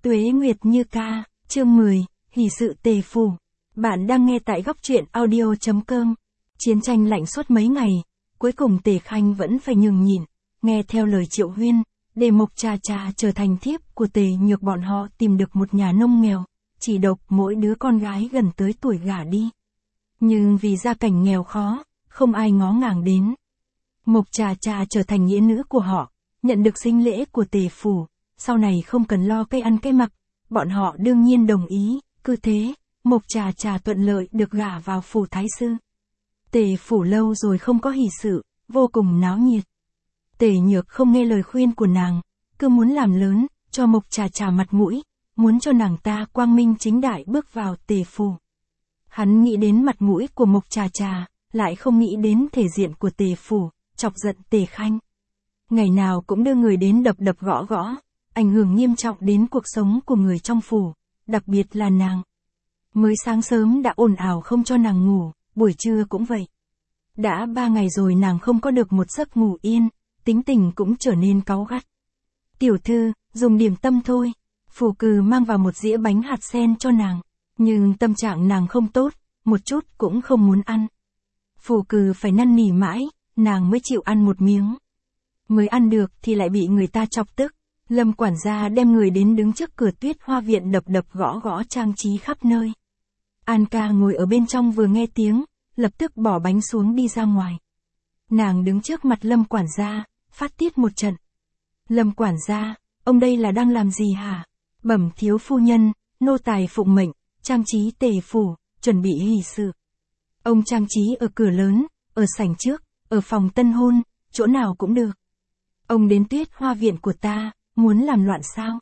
Tuế Nguyệt Như Ca, chương 10, Hỷ sự Tề Phủ. Bạn đang nghe tại góc truyện audio.com. Chiến tranh lạnh suốt mấy ngày, cuối cùng Tề Khanh vẫn phải nhường nhịn, nghe theo lời Triệu Huyên, để Mộc Trà Trà trở thành thiếp của Tề Nhược. Bọn họ tìm được một nhà nông nghèo, chỉ độc mỗi đứa con gái gần tới tuổi gả đi. Nhưng vì gia cảnh nghèo khó, không ai ngó ngàng đến. Mộc Trà Trà trở thành nghĩa nữ của họ, nhận được sinh lễ của Tề Phủ, sau này không cần lo cái ăn cái mặc, bọn họ đương nhiên đồng ý. Cứ thế, Mộc Trà Trà thuận lợi được gả vào phủ thái sư. Tề Phủ lâu rồi không có hỷ sự, vô cùng náo nhiệt. Tề Nhược không nghe lời khuyên của nàng, cứ muốn làm lớn, cho Mộc Trà Trà mặt mũi, muốn cho nàng ta quang minh chính đại bước vào Tề Phủ. Hắn nghĩ đến mặt mũi của Mộc Trà Trà, lại không nghĩ đến thể diện của Tề Phủ, chọc giận Tề Khanh. Ngày nào cũng đưa người đến đập đập gõ gõ, ảnh hưởng nghiêm trọng đến cuộc sống của người trong phủ, đặc biệt là nàng. Mới sáng sớm đã ồn ào không cho nàng ngủ, buổi trưa cũng vậy. Đã 3 ngày rồi nàng không có được một giấc ngủ yên, tính tình cũng trở nên cáu gắt. Tiểu thư, dùng điểm tâm thôi. Phù Cừ mang vào một dĩa bánh hạt sen cho nàng, nhưng tâm trạng nàng không tốt, một chút cũng không muốn ăn. Phù Cừ phải năn nỉ mãi, nàng mới chịu ăn một miếng. Mới ăn được thì lại bị người ta chọc tức. Lâm quản gia đem người đến đứng trước cửa Tuyết Hoa viện đập đập gõ gõ trang trí khắp nơi. An Ca ngồi ở bên trong vừa nghe tiếng, lập tức bỏ bánh xuống đi ra ngoài. Nàng đứng trước mặt Lâm quản gia, phát tiết một trận. Lâm quản gia, ông đây là đang làm gì hả? Bẩm thiếu phu nhân, nô tài phụng mệnh, trang trí Tề Phủ, chuẩn bị hỷ sự. Ông trang trí ở cửa lớn, ở sảnh trước, ở phòng tân hôn, chỗ nào cũng được. Ông đến Tuyết Hoa viện của ta, muốn làm loạn sao?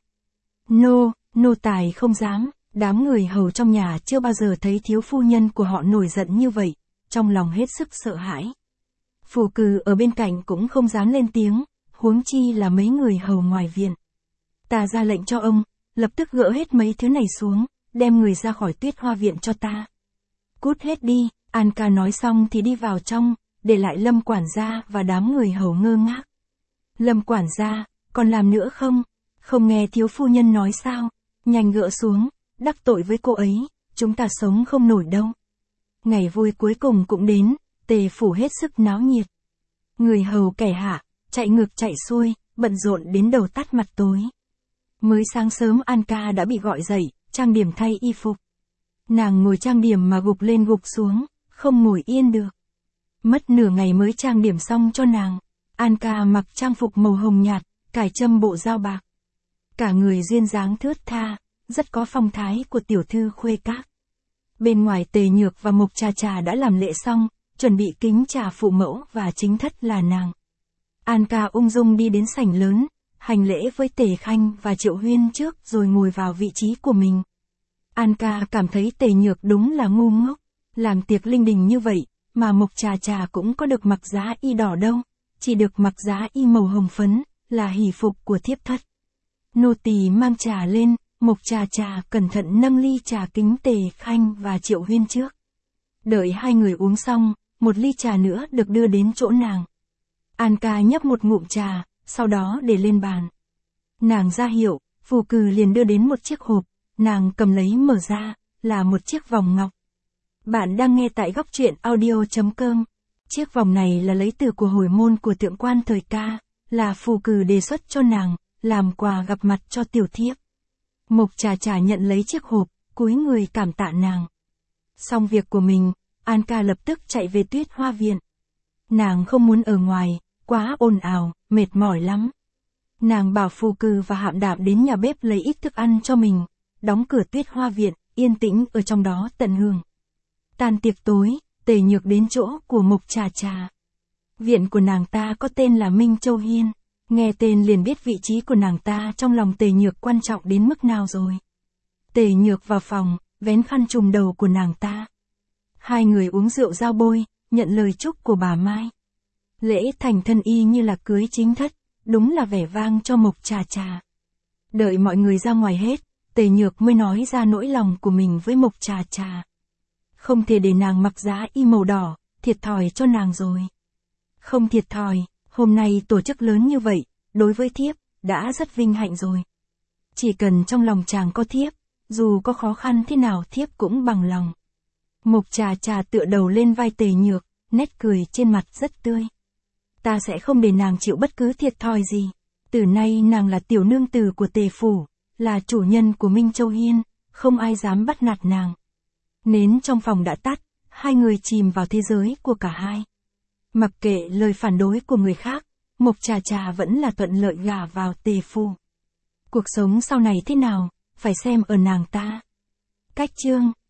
Nô tài không dám. Đám người hầu trong nhà chưa bao giờ thấy thiếu phu nhân của họ nổi giận như vậy, trong lòng hết sức sợ hãi. Phù Cừ ở bên cạnh cũng không dám lên tiếng, huống chi là mấy người hầu ngoài viện. Ta ra lệnh cho ông, lập tức gỡ hết mấy thứ này xuống, đem người ra khỏi Tuyết Hoa viện cho ta. Cút hết đi. An Ca nói xong thì đi vào trong, để lại Lâm quản gia và đám người hầu ngơ ngác. Lâm quản gia, còn làm nữa không? Không nghe thiếu phu nhân nói sao? Nhanh gỡ xuống, đắc tội với cô ấy, chúng ta sống không nổi đâu. Ngày vui cuối cùng cũng đến, Tề Phủ hết sức náo nhiệt. Người hầu kẻ hạ, chạy ngược chạy xuôi, bận rộn đến đầu tắt mặt tối. Mới sáng sớm An Ca đã bị gọi dậy, trang điểm thay y phục. Nàng ngồi trang điểm mà gục lên gục xuống, không ngồi yên được. Mất nửa ngày mới trang điểm xong cho nàng. An Ca mặc trang phục màu hồng nhạt, cài châm bộ dao bạc. Cả người duyên dáng thướt tha, rất có phong thái của tiểu thư khuê các. Bên ngoài Tề Nhược và Mộc Trà Trà đã làm lễ xong, chuẩn bị kính trà phụ mẫu và chính thất là nàng. An Ca ung dung đi đến sảnh lớn, hành lễ với Tề Khanh và Triệu Huyên trước rồi ngồi vào vị trí của mình. An Ca cảm thấy Tề Nhược đúng là ngu ngốc, làm tiệc linh đình như vậy, mà Mộc Trà Trà cũng có được mặc giá y đỏ đâu, chỉ được mặc giá y màu hồng phấn, là hỷ phục của thiếp thất. Nô tỳ mang trà lên. Mộc Trà Trà cẩn thận nâng ly trà kính Tề Khanh và Triệu Huyên trước. Đợi hai người uống xong, một ly trà nữa được đưa đến chỗ nàng. An Ca nhấp một ngụm trà, sau đó để lên bàn. Nàng ra hiệu, Phù Cừ liền đưa đến một chiếc hộp, nàng cầm lấy mở ra, là một chiếc vòng ngọc. Bạn đang nghe tại góc truyện audio.com. Chiếc vòng này là lấy từ của hồi môn của thượng quan thời ca, là Phù Cừ đề xuất cho nàng, làm quà gặp mặt cho tiểu thiếp. Mộc Trà Trà nhận lấy chiếc hộp, cúi người cảm tạ nàng. Xong việc của mình, An Ca lập tức chạy về Tuyết Hoa viện. Nàng không muốn ở ngoài, quá ồn ào, mệt mỏi lắm. Nàng bảo Phù Cừ và Hạm Đạm đến nhà bếp lấy ít thức ăn cho mình, đóng cửa Tuyết Hoa viện, yên tĩnh ở trong đó tận hưởng. Tan tiệc tối, Tề Nhược đến chỗ của Mộc Trà Trà. Viện của nàng ta có tên là Minh Châu Hiên. Nghe tên liền biết vị trí của nàng ta trong lòng Tề Nhược quan trọng đến mức nào rồi. Tề Nhược vào phòng, vén khăn trùm đầu của nàng ta. Hai người uống rượu giao bôi, nhận lời chúc của bà Mai. Lễ thành thân y như là cưới chính thất, đúng là vẻ vang cho Mộc Trà Trà. Đợi mọi người ra ngoài hết, Tề Nhược mới nói ra nỗi lòng của mình với Mộc Trà Trà. Không thể để nàng mặc giá y màu đỏ, thiệt thòi cho nàng rồi. Không thiệt thòi. Hôm nay tổ chức lớn như vậy, đối với thiếp, đã rất vinh hạnh rồi. Chỉ cần trong lòng chàng có thiếp, dù có khó khăn thế nào thiếp cũng bằng lòng. Mộc Trà Trà tựa đầu lên vai Tề Nhược, nét cười trên mặt rất tươi. Ta sẽ không để nàng chịu bất cứ thiệt thòi gì. Từ nay nàng là tiểu nương tử của Tề phủ, là chủ nhân của Minh Châu Hiên, không ai dám bắt nạt nàng. Nến trong phòng đã tắt, hai người chìm vào thế giới của cả hai. Mặc kệ lời phản đối của người khác, Mộc Trà Trà vẫn là thuận lợi gả vào Tề phủ. Cuộc sống sau này thế nào, phải xem ở nàng ta. Cách chương